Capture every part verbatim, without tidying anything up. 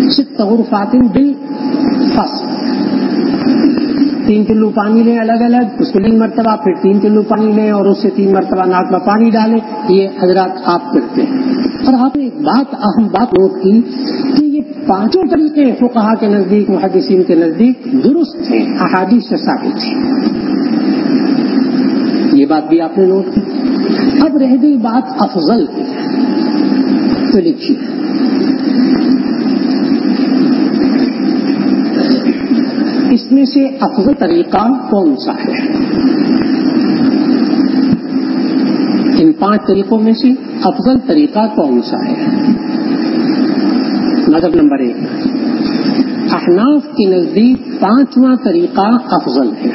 ست غرفات بالفصل، تین چلو پانی لیں الگ الگ، اس کو تین مرتبہ، پھر تین چلو پانی لیں اور اس سے تین مرتبہ ناک میں پانی ڈالیں. یہ حضرات آپ کرتے ہیں. اور آپ نے ایک بات اہم بات نوٹ کی کہ یہ پانچوں طریقے فقہا کے نزدیک، محدثین کے نزدیک درست ہیں، احادیث سے ثابت ہیں. یہ بات بھی آپ نے نوٹ کی. اب رہ گئی بات افضل کی، تو لکھیے اس میں سے افضل طریقہ کون سا ہے؟ ان پانچ طریقوں میں سے افضل طریقہ کون سا ہے؟ مذہب نمبر ایک، احناف کے نزدیک پانچواں طریقہ افضل ہے.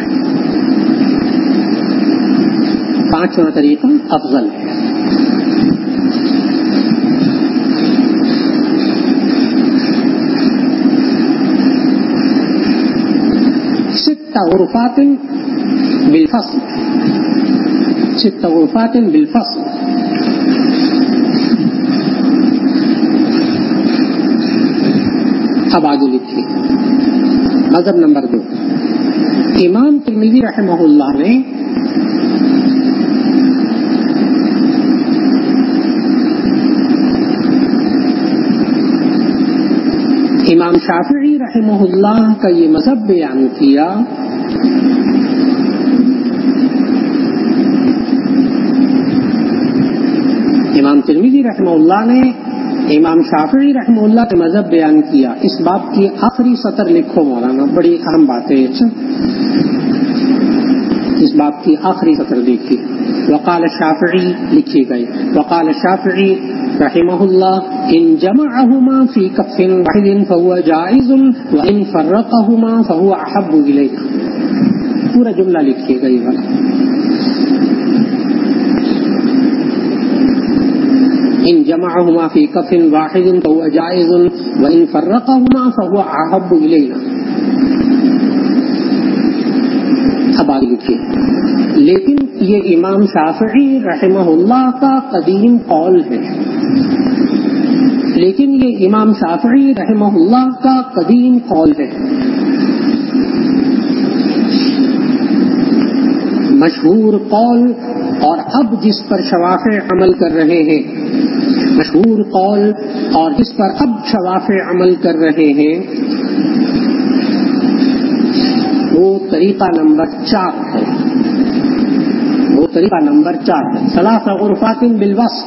پانچواں طریقہ افضل ہے. ست غرفات بالفصل، ست غرفات بالفصل. اب آگے لکھیے مذہب نمبر دو، امام ترمذی رحمہ اللہ نے امام شافعی رحمہ اللہ کا یہ مذہب بیان کیا امام ترمذی رحمہ اللہ نے امام شافعی رحمہ اللہ کا مذہب بیان کیا. اس باب کی آخری سطر لکھو مولانا، بڑی اہم بات ہے. اس باب کی آخری سطر دیکھیے. وقال الشافعی لکھیے گئے، وقال الشافعی رحمہ اللہ ان جمعہما فی کف واحد فهو جائز وان فرقہما فهو احب الیہ. پورا جملہ لکھیے گئے والا. ان جمعہما فی کف واحد فهو جائز وان فرقہما فهو احب الیہ. اب آگے لکھیے، لیکن یہ امام شافعی رحمہ اللہ کا قدیم قول ہے، لیکن یہ امام شافعی رحمہ اللہ کا قدیم قول ہے. مشہور قول، اور اب جس پر شوافع عمل کر رہے ہیں، مشہور قول اور جس پر اب شوافع عمل کر رہے ہیں، وہ طریقہ نمبر چار ہے. وہ طریقہ نمبر چار ہے، ثلاث غرفات بالوصل.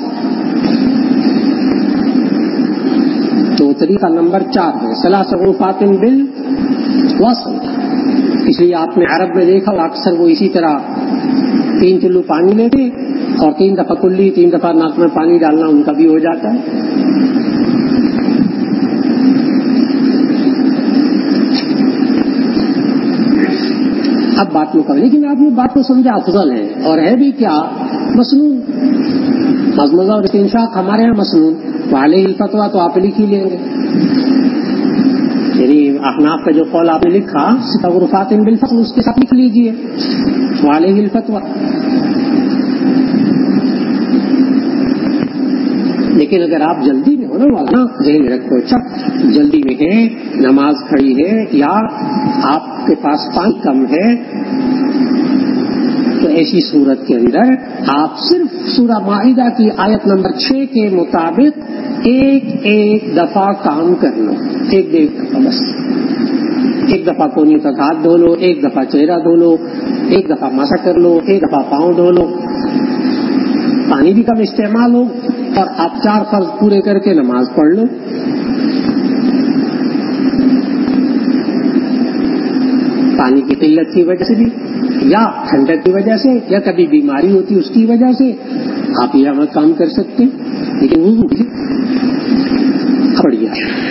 تو طریقہ نمبر چار ہے ثلاث غرفات بالوصل. اس لیے آپ نے عرب میں دیکھا اکثر وہ اسی طرح تین چلو پانی لیتے اور تین دفعہ کلی، تین دفعہ ناک میں پانی ڈالنا ان کا بھی ہو جاتا ہے. اب بات میں کریں، لیکن آپ نے بات کو سمجھا افضل ہے، اور ہے بھی کیا مسنون. مزمزہ اور استنشاق ہمارے یہاں مسنون، وعلیہ الفتویٰ تو آپ لکھ ہی لیں گے. یعنی احناف کا جو قول آپ نے لکھا ست غرفات بالفصل، اس کے ساتھ لکھ لیجیے وعلیہ الفتویٰ. لیکن اگر آپ جلدی میں ہو نا والا ذہن میں رکھو، اچھا جلدی میں ہے، نماز کھڑی ہے، یا آپ کے پاس پانی کم ہے، تو ایسی صورت کے اندر آپ صرف سورہ مائدہ کی آیت نمبر چھ کے مطابق ایک ایک دفعہ کام کر لو. ایک ایک دفعہ بس، ایک دفعہ کونی تک ہاتھ دھو لو، ایک دفعہ چہرہ دھو لو، ایک دفعہ مسح کر لو، ایک دفعہ پاؤں دھو لو. پانی بھی کم استعمال ہو اور آپ چار فرض پورے کر کے نماز پڑھ لو. پانی کی قلت کی وجہ سے بھی، یا ٹھنڈک کی وجہ سے، یا کبھی بیماری ہوتی اس کی وجہ سے آپ یہ عمل کام کر سکتے ہیں. لیکن وہ پڑھیے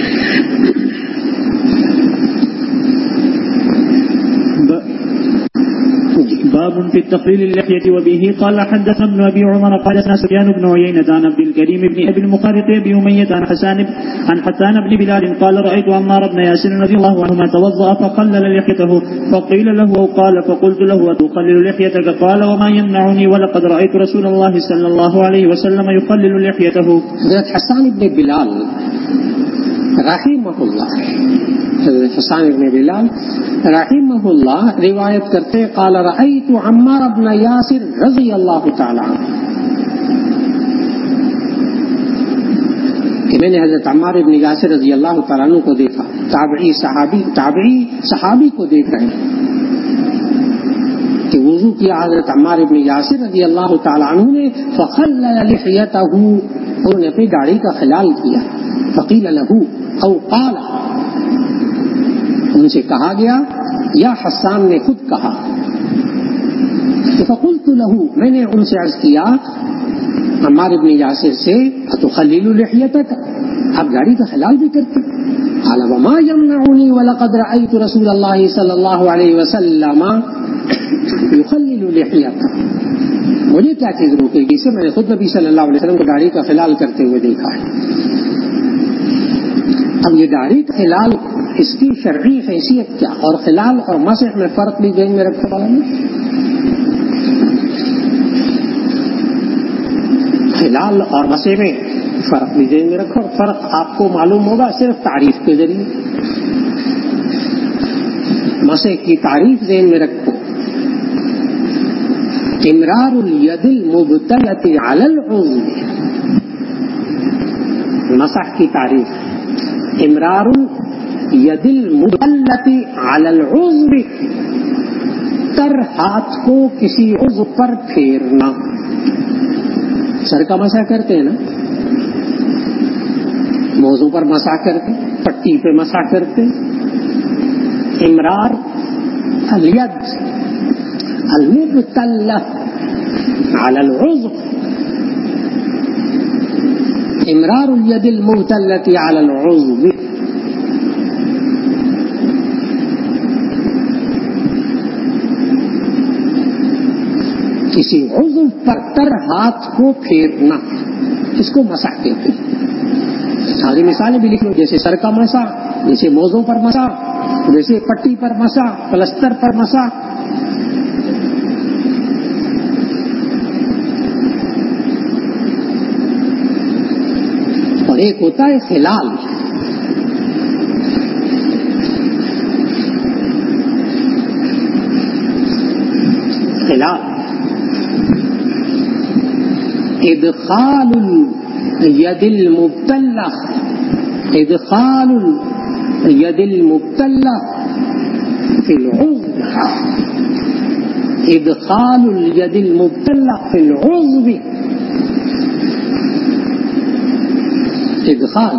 باب في التقليل اللحية وبه قال حدثنا ابن أبي عمر قال حدثنا سفيان بن عيينة عن عبد الكريم بن أبي المخارق بن أمية عن حسان عن حسان بن بلال قال رأيت عمار بن ياسر رضي الله عنهما توضأ فقلل لحيته فقيل له أو قال فقلت له أتقلل لحيتك قال وما يمنعني ولقد رأيت رسول الله صلى الله عليه وسلم يقلل لحيته. حضرت حسان بن بلال رحمہ اللہ حضرت حسان بن بلال رحمہ اللہ روایت کرتے قال رأیت عمار بن یاسر رضی اللہ تعالی عنہ کہ میں نے حضرت عمار بن یاسر رضی اللہ تعالیٰ عنہ کو دیکھا. تابعی صحابی تابعی صحابی کو دیکھ رہے ہیں کہ وضو کیا حضرت عمار بن یاسر رضی اللہ تعالیٰ عنہ نے فخلل لحیتہ انہوں نے اپنی داڑھی کا خلال کیا. فقیل له او قال ان سے کہا گیا یا حسان نے خود کہا. فقلت له میں نے ان سے عرض کیا عمار ابن یاسر سے اتخلل لحیتک آپ داڑھی کا خلال بھی کرتے؟ قال وما يمنعني ولقد رأيت رسول الله صلی اللہ علیہ وسلم يخلل لحیتک مجھے کیا چیز روکے گی اسے میں نے خود نبی صلی اللہ علیہ وسلم کو داڑھی کا خلال کرتے ہوئے دیکھا ہے. اب یہ داڑھی کا خلال اس کی شرعی حیثیت کیا اور خلال اور مسح میں فرق بھی ذہن میں رکھنے والا نہیں. خلال اور مسح میں فرق بھی ذہن میں رکھو. فرق آپ کو معلوم ہوگا صرف تعریف کے ذریعے. مسح کی تعریف ذہن میں رکھو. امرار الید المبتلۃ علی العضو مسح کی تعریف امرار الید المبتلۃ علی العضو تر ہاتھ کو کسی عضو پر پھیرنا. سر کا مسح کرتے ہیں نا, موضوع پر مسح کرتے, پٹی پہ مسح کرتے. امرار الید المبتلہ علی العضو امرار الید المبتلۃ علی العضو کسی عضو پر تر ہاتھ کو پھیرنا اس کو مسح کہتے ہیں. ساری مثالیں بھی لکھ لو جیسے سر کا مسح, جیسے موزوں پر مسح, جیسے پٹی پر مسح, پلستر پر مسح. اور ایک ہوتا ہے خلال. خلال ادخال الید المبتلہ ادخال الید المبتلہ فی العضو ادخال الید المبتلہ فی العضو ادخال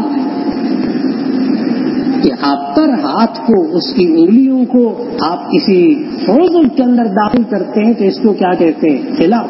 کہ آپ پر ہاتھ کو اس کی انگلیوں کو آپ کسی عضو کے اندر داخل کرتے ہیں تو اس کو کیا کہتے ہیں؟ خلال.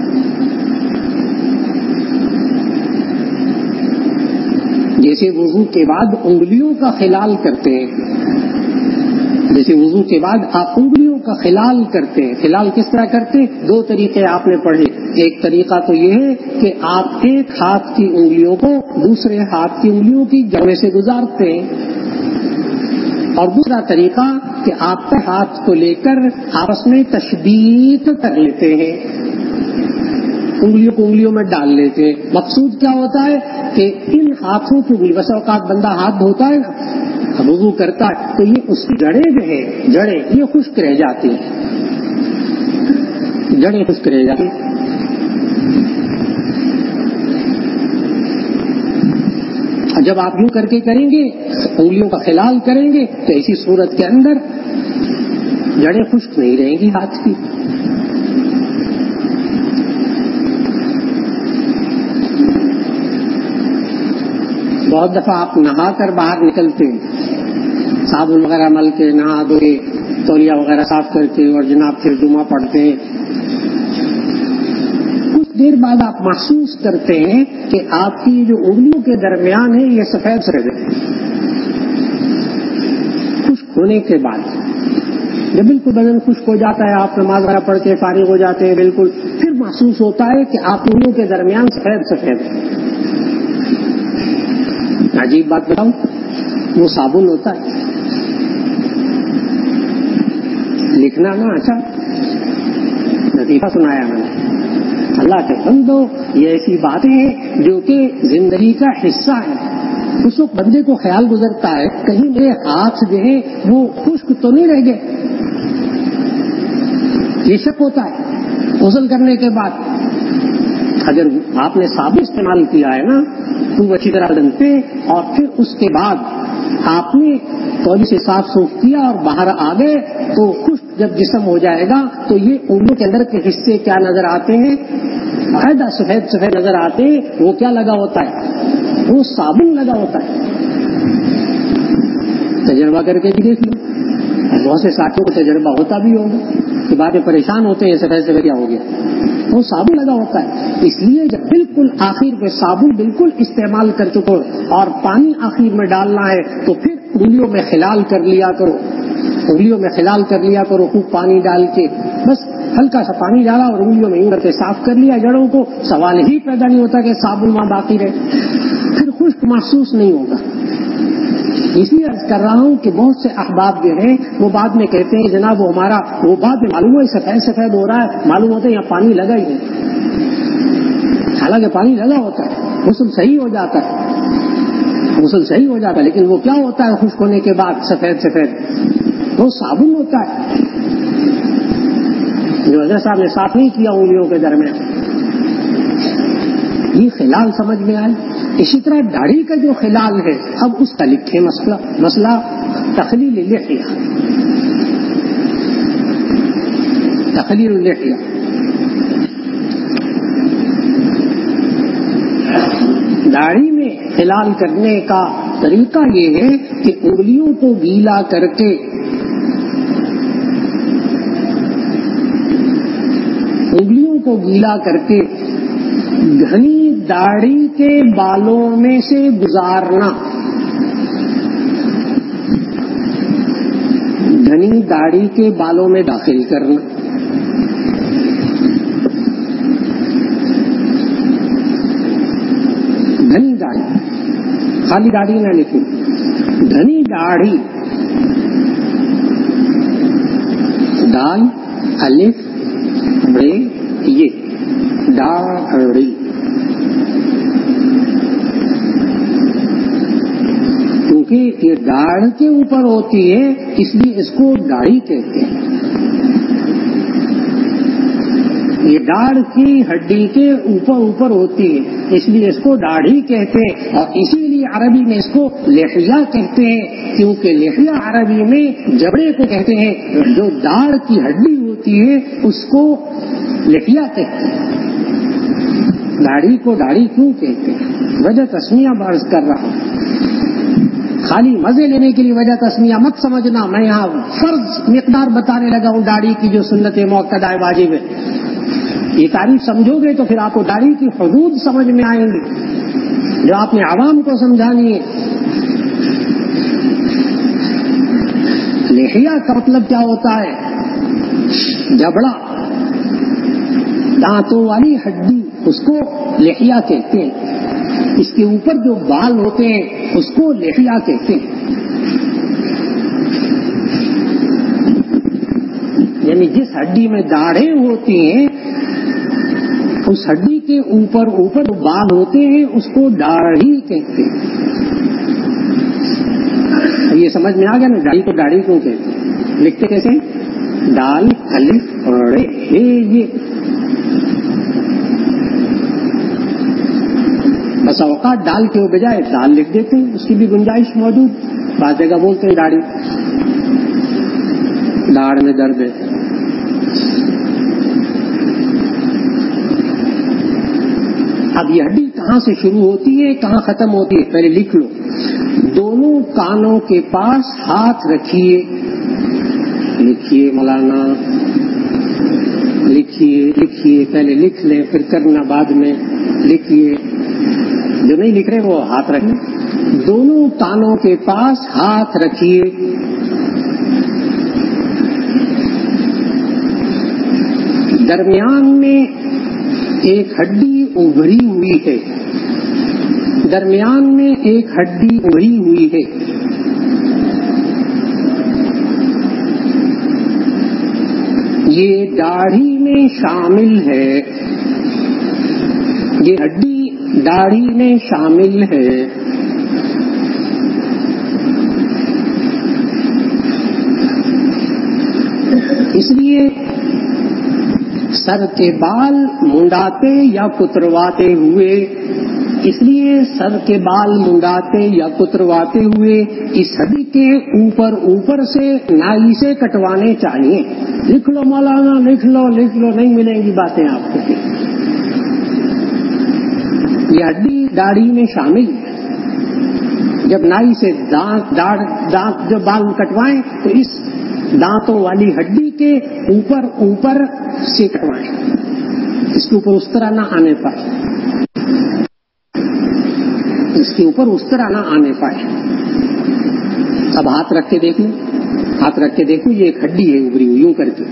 جیسے وضو کے بعد انگلیوں کا خلال کرتے ہیں, جیسے وضو کے بعد آپ انگلیوں کا خلال کرتے ہیں. خلال کس طرح کرتے ہیں؟ دو طریقے آپ نے پڑھے. ایک طریقہ تو یہ ہے کہ آپ ایک ہاتھ کی انگلیوں کو دوسرے ہاتھ کی انگلیوں کی جڑیں سے گزارتے ہیں, اور دوسرا طریقہ کہ آپ کے ہاتھ کو لے کر آپس میں تشبیت کر لیتے ہیں, انگلیوں کو انگلیوں میں ڈال لیتے ہیں. مقصود کیا ہوتا ہے کہ ان ہاتھوں کی انگلی, بس اوقات بندہ ہاتھ دھوتا ہے نا, وضو کرتا ہے تو یہ اس کی جڑیں جو ہے جڑیں یہ خشک رہ جاتی ہیں, جڑیں خشک رہ جاتی ہیں. جب آپ یوں کر کے کریں گے, انگلیوں کا خلال کریں گے, تو ایسی صورت کے اندر جڑیں خشک نہیں رہیں گی ہاتھ کی. بہت دفعہ آپ نہا کر باہر نکلتے ہیں, صابن وغیرہ مل کے نہا دھو کے تولیہ وغیرہ صاف کر کے اور جناب پھر جمعہ پڑھتے ہیں. کچھ دیر بعد آپ محسوس کرتے ہیں کہ آپ کی جو انگلیوں کے درمیان ہے یہ سفید سفید ہے. خشک ہونے کے بعد جب بالکل بدن خشک ہو جاتا ہے, آپ نماز وغیرہ پڑھ کے فارغ ہو جاتے ہیں بالکل, پھر محسوس ہوتا ہے کہ آپ انگلیوں کے درمیان سفید سفید ہے. عجیب بات بتاؤں, وہ صابن ہوتا ہے. لکھنا نا اچھا لطیفہ سنایا میں نے. اللہ کے بندو, یہ ایسی باتیں ہیں جو کہ زندگی کا حصہ ہے. اس وقت بندے کو خیال گزرتا ہے کہیں میرے ہاتھ جو ہیں وہ خشک تو نہیں رہ گئے. یہ شک ہوتا ہے غسل کرنے کے بعد. اگر آپ نے صابن استعمال کیا ہے نا تو اچھی طرح بدن پہ اور پھر اس کے بعد آپ نے تولی سے صاف صوف کیا اور باہر آ گئے تو خشک جب جسم ہو جائے گا تو یہ انگلیوں کے اندر کے حصے کیا نظر آتے ہیں؟ عہدہ سفید سفید نظر آتے ہیں. وہ کیا لگا ہوتا ہے؟ وہ صابن لگا ہوتا ہے. تجربہ کر کے بھی دیکھ لو. بہت سے ساتھیوں کو تجربہ ہوتا بھی ہوگا کہ بعد میں پریشان ہوتے ہیں سفید سفید کیا ہو گیا. وہ صابن لگا ہوتا ہے. اس لیے جب بالکل آخر میں صابن بالکل استعمال کر چکو اور پانی آخر میں ڈالنا ہے تو پھر انگلیوں میں خلال کر لیا کرو. انگلیوں میں خلال کر لیا کرو خوب پانی ڈال کے. بس ہلکا سا پانی ڈالا اور انگلیوں میں یوں کر کے صاف کر لیا جڑوں کو. سوال ہی پیدا نہیں ہوتا کہ صابن وہاں باقی رہے. پھر خشک محسوس نہیں ہوگا. اس لیے عرض کر رہا ہوں کہ بہت سے احباب جو ہیں وہ بعد میں کہتے ہیں جناب وہ ہمارا وہ بعد میں معلوم ہے سفید سفید ہو رہا ہے معلوم ہوتا ہے یہاں پانی لگا ہی نہیں. حالانکہ پانی لگا ہوتا ہے غسل صحیح ہو جاتا ہے غسل صحیح ہو جاتا ہے لیکن وہ کیا ہوتا ہے خشک ہونے کے بعد سفید سفید وہ صابن ہوتا ہے جو حضرت صاحب نے صاف نہیں کیا انگلیوں کے درمیان. یہ خلال سمجھ میں آئے. اسی طرح داڑھی کا جو خلال ہے اب اس کا لکھے مسئلہ مسئلہ تخلیل اللحیہ. تخلیل اللحیہ داڑھی میں خلال کرنے کا طریقہ یہ ہے کہ انگلیوں کو گیلا کر کے انگلیوں کو گیلا کر کے گھنی داڑھی کے بالوں میں سے گزارنا. گھنی داڑھی کے بالوں میں داخل کرنا. گھنی داڑھی خالی داڑھی نہ لکھیں. گھنی داڑھی دال الف بڑے یہ داڑھی کیونکہ یہ داڑھ کے اوپر ہوتی ہے اس لیے اس کو داڑھی کہتے ہیں. یہ داڑھ کی ہڈی کے اوپر اوپر ہوتی ہے اس لیے اس کو داڑھی کہتے ہیں. اور اسی لیے عربی میں اس کو لحیہ کہتے ہیں کیونکہ لحیہ عربی میں جبڑے کو کہتے ہیں. جو داڑھ کی ہڈی ہوتی ہے اس کو لحیہ کہتے ہیں. داڑھی کو داڑھی کیوں کہتے ہیں؟ وجہ تسمیہ برض کر رہا ہوں. خالی مزے لینے کے لیے وجہ تسمیہ مت سمجھنا. میں یہاں فرض مقدار بتانے لگا ہوں داڑھی کی جو سنت موقدہ واجب ہے. یہ تعریف سمجھو گے تو پھر آپ کو داڑھی کی حدود سمجھ میں آئیں گی جو آپ نے عوام کو سمجھانی ہے. لحیہ کا مطلب کیا ہوتا ہے؟ جبڑا دانتوں والی ہڈی اس کو لحیہ کہتے ہیں. اس کے اوپر جو بال ہوتے ہیں اس کو لحیہ کہتے ہیں. یعنی جس ہڈی میں داڑھیں ہوتی ہیں اس ہڈی کے اوپر اوپر جو بال ہوتے ہیں اس کو داڑھی کہتے ہیں. یہ سمجھ میں آ گیا نا داڑھی کو داڑھی کیوں کہتے ہیں؟ لکھتے کیسے؟ دال الف رے یہ بس اوقات ڈال کے بجائے دال لکھ دیتے ہیں. اس کی بھی گنجائش موجود. بعض جگہ بولتے ہیں داڑھی داڑھ میں درد ہے. اب یہ ہڈی کہاں سے شروع ہوتی ہے کہاں ختم ہوتی ہے پہلے لکھ لو. دونوں کانوں کے پاس ہاتھ رکھیے. لکھیے مولانا لکھیے لکھیے پہلے لکھ لیں پھر کرنا بعد میں. لکھیے جو نہیں لکھ رہے وہ ہاتھ رکھیں. دونوں کانوں کے پاس ہاتھ رکھیے. درمیان میں ایک ہڈی ابھری ہوئی ہے. درمیان میں ایک ہڈی ابھری ہوئی ہے. یہ داڑھی میں شامل ہے. یہ ہڈی داڑھی میں شامل ہے. اس لیے سر کے بال منڈاتے یا کترواتے ہوئے اس لیے سر کے بال منڈاتے یا کترواتے ہوئے اس ہڈی کے اوپر اوپر سے نائی سے کٹوانے چاہیے. لکھ لو مولانا، لکھ لو لکھ لو نہیں ملیں گی باتیں آپ کو. یہ ہڈی داڑھی میں شامل ہے. جب نائی سے دانت دانت جب بال کٹوائیں تو اس دانتوں والی ہڈی کے اوپر اوپر سے کٹوائیں، اس کے اوپر اس طرح نہ آنے پائے اس کے اوپر اس طرح نہ آنے پائے. اب ہاتھ رکھ کے دیکھ لیں، ہاتھ رکھ کے دیکھو، یہ ایک ہڈی ہے ابری ہوئی یوں کر کے.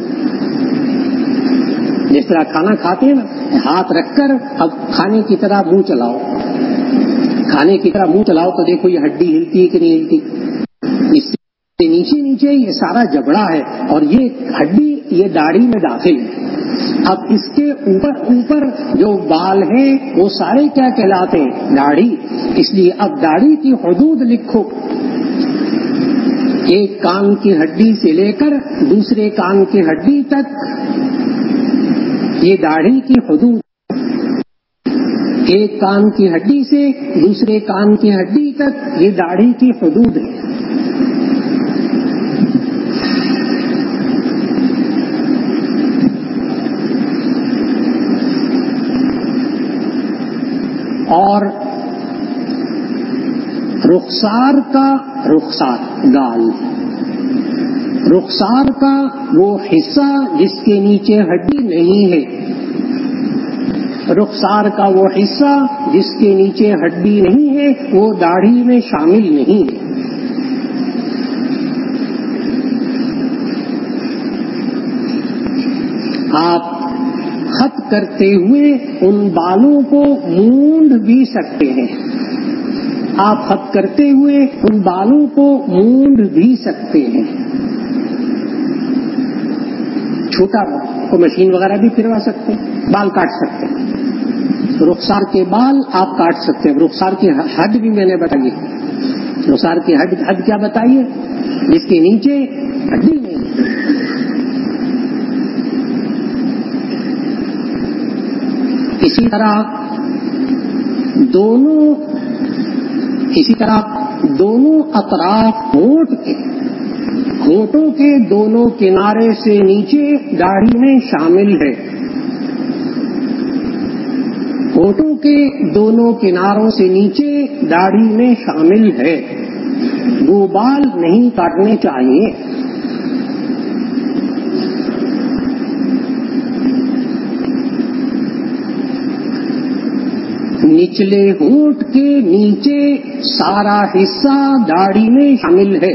جس طرح کھانا کھاتے ہیں نا، ہاتھ رکھ کر اب کھانے کی طرح منہ چلاؤ، کھانے کی طرح منہ چلاؤ تو دیکھو یہ ہڈی ہلتی ہے کہ نہیں ہلتی. اس سے نیچے نیچے یہ سارا جبڑا ہے اور یہ ہڈی یہ داڑھی میں داخل ہے. اب اس کے اوپر اوپر جو بال ہیں وہ سارے کیا کہلاتے ہیں؟ داڑھی. اس لیے اب داڑھی کی حدود لکھو. ایک کان کی ہڈی سے لے کر دوسرے کان کی ہڈی تک یہ داڑھی کی حدود. ایک کان کی ہڈی سے دوسرے کان کی ہڈی تک یہ داڑھی کی حدود ہے. اور رخسار کا رخسار گال رخسار کا وہ حصہ جس کے نیچے ہڈی نہیں ہے. رخسار کا وہ حصہ جس کے نیچے ہڈی نہیں ہے وہ داڑھی میں شامل نہیں ہے. آپ خط کرتے ہوئے ان بالوں کو مونڈ بھی سکتے ہیں. آپ خط کرتے ہوئے ان بالوں کو مونڈ بھی سکتے ہیں. چھوٹا کو مشین وغیرہ بھی پھروا سکتے ہیں، بال کاٹ سکتے ہیں. رخسار کے بال آپ کاٹ سکتے ہیں. رخسار کی حد بھی میں نے بتائی. رخسار کی حد حد کیا بتائیے؟ جس کے نیچے ہڈی نہیں. اسی طرح دونوں اسی طرح دونوں اطراف ہونٹ کے ہونٹوں کے دونوں کنارے سے نیچے داڑھی میں شامل ہے. ہونٹوں کے دونوں کناروں سے نیچے داڑھی میں شامل ہے. وہ بال نہیں کاٹنے چاہیے. نچلے ہونٹ کے نیچے سارا حصہ داڑھی میں شامل ہے.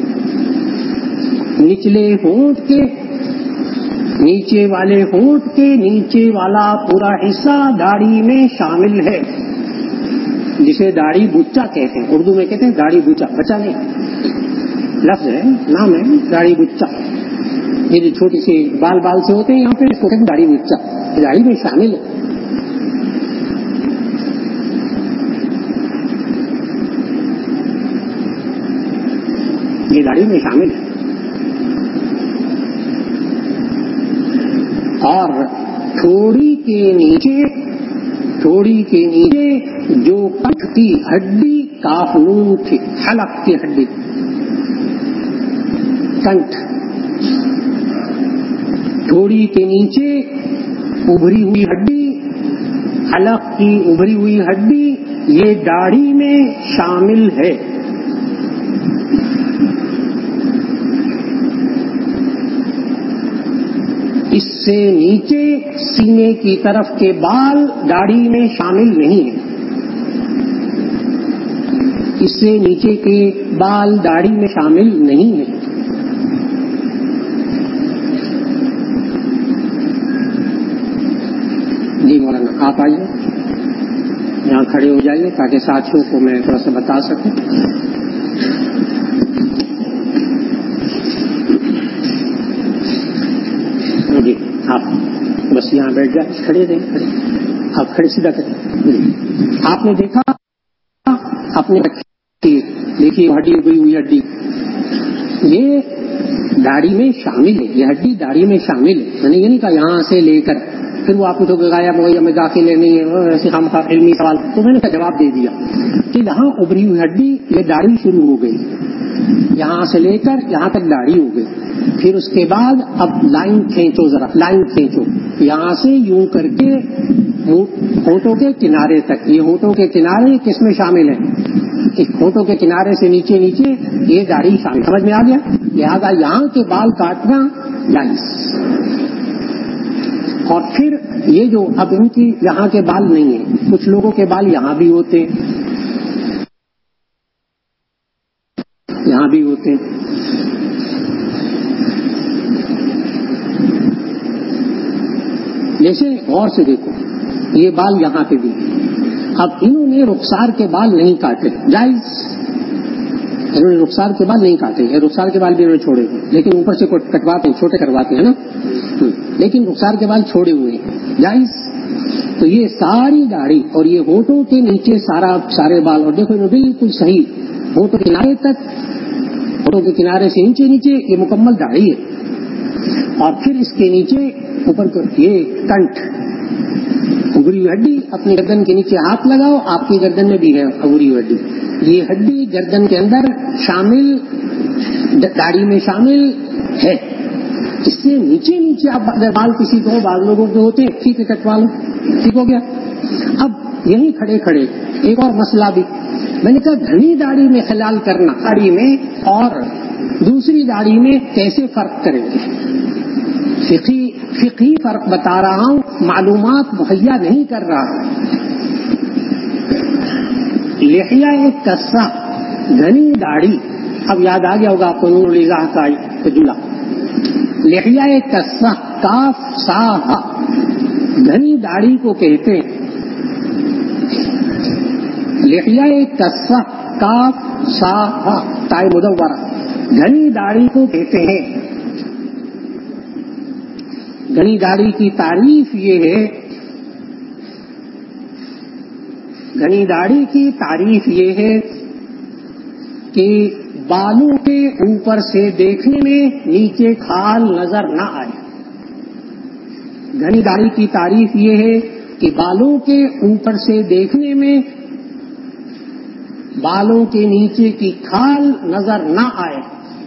نچلے ہونٹ کے نیچے والے ہونٹ کے نیچے والا پورا حصہ داڑھی میں شامل ہے، جسے داڑھی بچا کہتے ہیں. اردو میں کہتے ہیں داڑھی بچا. بچا نہیں لفظ ہے، نام ہے داڑھی بچا. یہ جو چھوٹی سی بال بال سے ہوتے ہیں یہاں پہ اس کو کہتے ہیں داڑھی بچا. داڑھی میں شامل ہے. یہ داڑھی میں شامل ہے. اور تھوڑی کے نیچے تھوڑی کے نیچے جو کنٹھ کی ہڈی کاف نون تھی، حلق کی ہڈی، کنٹھ تھوڑی کے نیچے ابھری ہوئی ہڈی، حلق کی ابھری ہوئی ہڈی، یہ داڑھی میں شامل ہے. اس سے نیچے سینے کی طرف کے بال داڑھی میں شامل نہیں ہیں. اس سے نیچے کے بال داڑھی میں شامل نہیں ہیں. جی مولانا آپ آئیے، یہاں کھڑے ہو جائیے تاکہ ساتھیوں کو میں تھوڑا سا بتا سکوں. جی آپ بس یہاں بیٹھ جائیں، کھڑے رہیں، کھڑے آپ کھڑے سیدھا کریں. آپ نے دیکھا آپ نے رکھی دیکھیے ہڈی اگئی ہوئی ہڈی، یہ داڑھی میں شامل ہے، یہ ہڈی داڑھی میں شامل ہے. میں نے یہ نہیں کہا یہاں سے لے کر پھر وہ آپ کو تو گایا میں داخلے نہیں ہے ایسے خام خواہ علمی سوال. تو میں نے کا جواب دے دیا کہ یہاں ابری ہوئی ہڈی یہ داڑھی شروع ہو گئی، یہاں سے لے کر یہاں تک داڑھی ہو گئی. پھر اس کے بعد اب لائن کھینچو، ذرا لائن کھینچو یہاں سے یوں کر کے ہونٹوں کے کنارے تک. یہ ہونٹوں کے کنارے کس میں شامل ہیں؟ اس ہونٹوں کے کنارے سے نیچے نیچے یہ داڑھی شامل. سمجھ میں آ گیا؟ لہذا یہاں کے بال کاٹنا جائز. اور پھر یہ جو اب ان کی یہاں کے بال نہیں ہیں، کچھ لوگوں کے بال یہاں بھی ہوتے یہاں بھی ہوتے جیسے غور سے دیکھو یہ بال یہاں پہ بھی. اب انہوں نے رخسار کے بال نہیں کاٹے، جائز. انہوں نے رخسار کے بال نہیں کاٹے، رخسار کے بال بھی انہوں نے چھوڑے ہوئے، لیکن اوپر سے کٹواتے ہیں، چھوٹے کرواتے ہیں نا، لیکن رخسار کے بال چھوڑے ہوئے ہیں، جائز. تو یہ ساری داڑھی اور یہ ہونٹوں کے نیچے سارا سارے بال، اور دیکھو انہوں بالکل صحیح ہونٹوں کے کنارے تک، ہونٹوں کے کنارے سے نیچے نیچے یہ مکمل داڑھی ہے. اور پھر اس کے نیچے اوپر یہ کنٹھ ابری ہوئی ہڈی، اپنی گردن کے نیچے ہاتھ لگاؤ، آپ کی گردن میں بھی ہے ابری ہوئی ہڈی. یہ ہڈی گردن کے اندر شامل، داڑھی میں شامل ہے. اس سے نیچے نیچے آپ اگر بال کسی کو بعض لوگوں کے ہوتے ہیں ٹھیک ہے کٹوا لو، ٹھیک ہو گیا. اب یہیں کھڑے کھڑے ایک اور مسئلہ بھی میں نے کہا، گھنی داڑھی میں خلال کرنا داڑھی میں اور دوسری داڑھی میں کیسے فرق کریں گے؟ فقہی فقہی فرق بتا رہا ہوں، معلومات مہیا نہیں کر رہا. لحیہ کسا گھنی داڑھی، اب یاد آ گیا ہوگا آپ کو نور الازاح کا جملہ. لحیہ کسا کاف سا ہا، گھنی داڑھی کو کہتے ہیں. لحیہ کسا کاف سا ہا تائے مدورہ، گھنی داڑھی کو کہتے ہیں. گھنی داڑھی کی تعریف یہ ہے، گھنی داڑھی کی تعریف یہ ہے کہ بالوں کے اوپر سے دیکھنے میں نیچے کھال نظر نہ آئے. گھنی داڑھی کی تعریف یہ ہے کہ بالوں کے اوپر سے دیکھنے میں بالوں کے نیچے کی کھال نظر نہ آئے.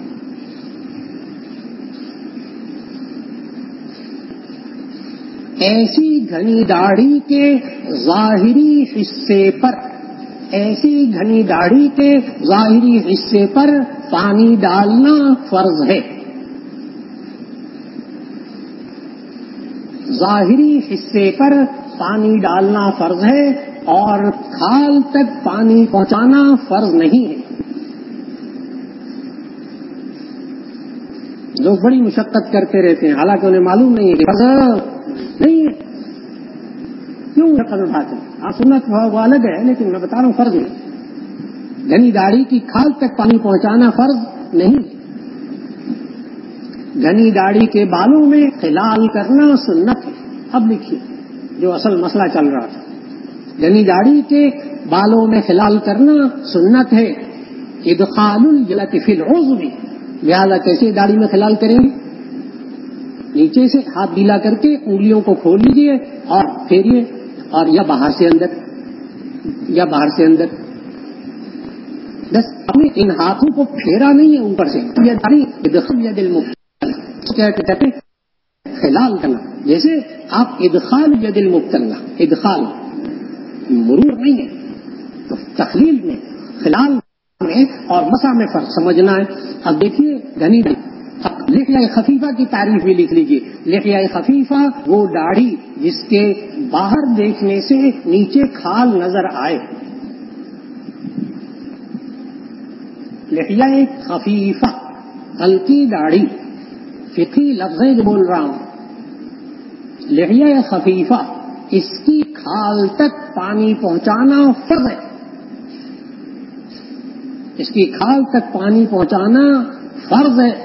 ایسی گھنی داڑھی کے ظاہری حصے پر ایسی گھنی داڑھی کے ظاہری حصے پر پانی ڈالنا فرض ہے. ظاہری حصے پر پانی ڈالنا فرض ہے اور کھال تک پانی پہنچانا فرض نہیں ہے. لوگ بڑی مشقت کرتے رہتے ہیں، حالانکہ انہیں معلوم نہیں ہے کہ فرض نہیں ہے. کیوں مشقت اٹھاتے ہیں؟ آپ سنت وہ الگ ہے، لیکن میں بتا رہا ہوں فرض نہیں. گھنی داڑھی کی کھال تک پانی پہنچانا فرض نہیں. گھنی داڑھی کے بالوں میں خلال کرنا سنت ہے. اب دیکھیے جو اصل مسئلہ چل رہا تھا، گھنی داڑھی کے بالوں میں خلال کرنا سنت ہے. ادخال الجلۃ فی العضو، لہذا کیسے داڑھی میں خلال کریں گے؟ نیچے سے ہاتھ گیلا کر کے انگلیوں کو کھول لیجیے اور پھیریے، اور یا باہر سے اندر یا باہر سے اندر. بس اپنے ان ہاتھوں کو پھیرا نہیں ہے اوپر سے. یہ داڑھی ادخال ید المبتلا کیا کہتے ہیں؟ خلال کرنا. جیسے آپ ادخال ید المبتلا، ادخال مرور نہیں ہے تو تخلیل میں، خلال میں اور مسح میں فرق سمجھنا ہے. اب دیکھیے گھنی لحیہ خفیفہ کی تعریف بھی لکھ لیجیے. لحیہ خفیفہ وہ داڑھی جس کے باہر دیکھنے سے نیچے کھال نظر آئے. لحیہ خفیفہ ہلکی داڑھی، فقہی لفظیں جو بول رہا ہوں. لحیہ خفیفہ اس کی کھال تک پانی پہنچانا فرض ہے. اس کی کھال تک پانی پہنچانا فرض ہے.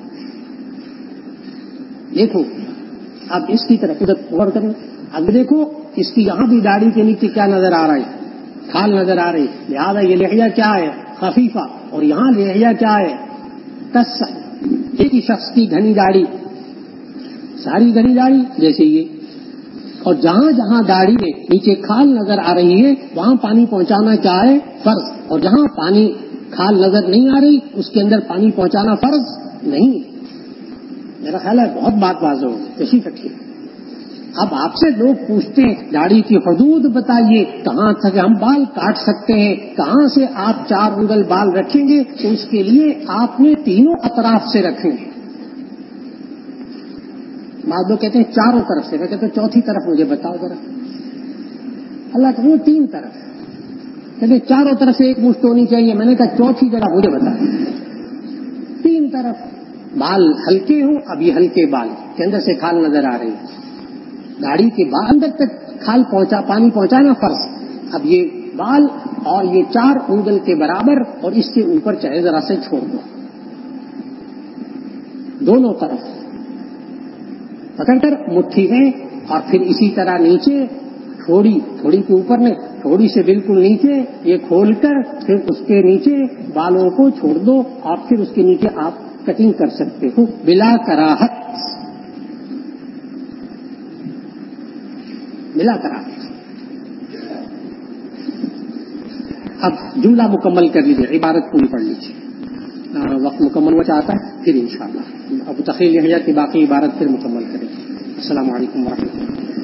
دیکھو اب اس کی طرف ادھر غور کریں. اب دیکھو اس کی یہاں بھی داڑھی کے نیچے کیا نظر آ رہا ہے؟ کھال نظر آ رہی ہے. لہذا یہ لحیہ کیا ہے؟ خفیفہ. اور یہاں لحیہ کیا ہے؟ کسا. ایک ہی شخص کی گھنی داڑھی، ساری گھنی داڑھی جیسے یہ، اور جہاں جہاں داڑھی میں نیچے کھال نظر آ رہی ہے وہاں پانی پہنچانا کیا ہے؟ فرض، اور جہاں پانی کھال نظر نہیں آ رہی اس کے اندر پانی پہنچانا فرض نہیں۔ میرا خیال ہے بہت بات واضح ہوگی، تشریف رکھیے۔ اب آپ سے لوگ پوچھتے ہیں داڑھی کی حدود بتائیے، کہاں تک ہم بال کاٹ سکتے ہیں، کہاں سے آپ چار انگل بال رکھیں گے، تو اس کے لیے آپ نے تینوں اطراف سے رکھیں گے۔ بعض لوگ کہتے ہیں چاروں طرف سے، میں کہتا ہوں چوتھی طرف مجھے بتاؤ ذرا۔ اللہ کہ وہ تین طرف، کہتے چاروں طرف سے ایک مشت ہونی چاہیے، میں نے کہا چوتھی ذرا مجھے بتا۔ تین طرف بال ہلکے ہوں، اب یہ ہلکے بال کے اندر سے کھال نظر آ رہی ہے، داڑھی کے بال اندر تک کھال پہنچا پانی پہنچانا فرض۔ اب یہ بال اور یہ چار انگل کے برابر اور اس کے اوپر چاہے ذرا سے چھوڑ دو، دونوں طرف پکڑ کر مٹھی میں، اور پھر اسی طرح نیچے تھوڑی تھوڑی کے اوپر نے تھوڑی سے بالکل نیچے یہ کھول کر پھر اس کے نیچے بالوں کو چھوڑ دو، اور پھر اس کے نیچے آپ کٹنگ کر سکتے ہو بلا کراہت، بلا کراہت۔ اب جملہ مکمل کر لیجیے، عبارت پوری پڑھ لیجیے، وقت مکمل ہو چاہتا ہے پھر انشاءاللہ اب تخیل یحییٰ کی باقی عبارت پھر مکمل کریں۔ السلام علیکم ورحمۃ اللہ۔